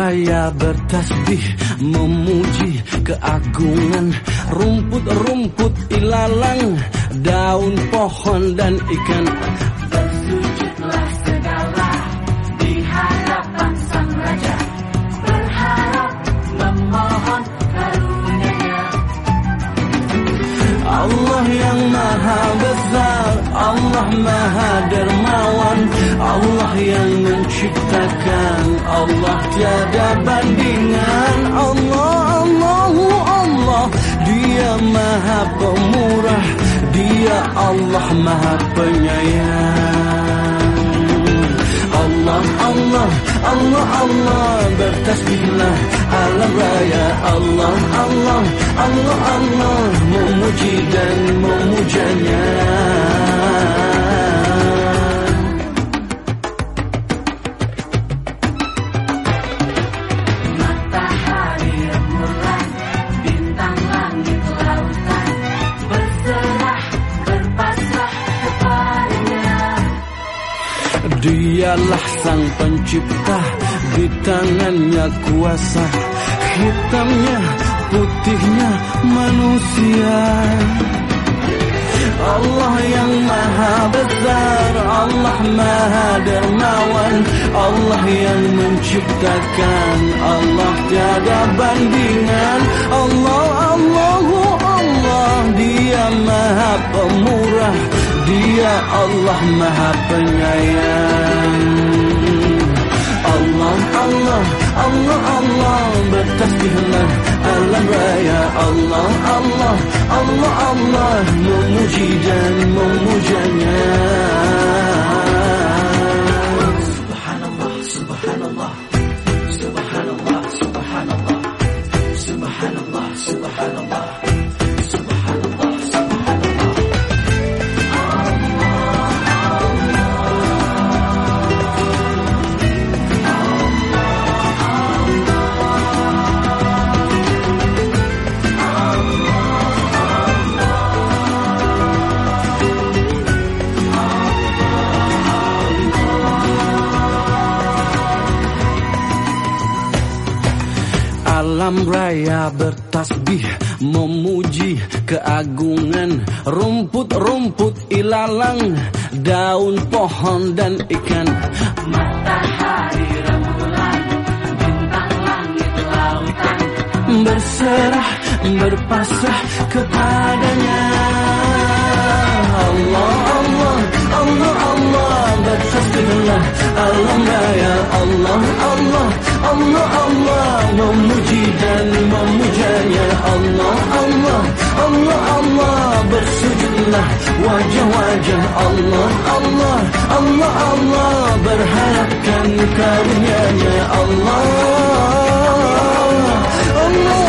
raya bertasbih memuji keagungan rumput-rumput ilalang, daun pohon dan ikan. Bersujudlah segala di hadapan Sang Raja, berharap memohon karunia-Nya. Allah yang maha besar, Allah maha dermawan, Allah yang menciptakan, Allah tiada bandingan. Allah, Allahu Allah, Dia maha pemurah, Dia Allah maha penyayang. Allah, Allah, Allah, Allah, bertasbihlah alam raya. Allah, Allah, Allah, Allah, memuji dan memujanya. Matahari, rembulan, bintang, langit, lautan, berserah, berpasrah kepadanya. Dialah sang pencipta, di tangannya kuasa, hitamnya, putihnya manusia. Allah yang maha besar, Allah maha dermawan, Allah yang menciptakan, Allah tiada bandingan. Allah, Allahu Allah, Dia maha pemurah, Dia Allah maha penyayang. Allah, Allah, Allah, Allah, bertasbihlah alam raya. Allah, Allah, Allah, Allah, memuji dan memujanya. Subhanallah, Subhanallah, Subhanallah, Subhanallah, Subhanallah, Subhanallah. Alam raya bertasbih memuji keagungan rumput-rumput ilalang, daun pohon dan ikan. Matahari, rembulan, bintang, langit, lautan, berserah, berpasrah kepadanya. Allah, Allah, Allah, Allah, bertasbihlah alam raya. Allah, Allah, Allah, Allah, memuji dan memujanya. Allah, Allah, Allah, Allah, bersujudlah wajah-wajah. Allah, Allah, Allah, Allah, berharapkan karunia-Nya. Allah, Allah.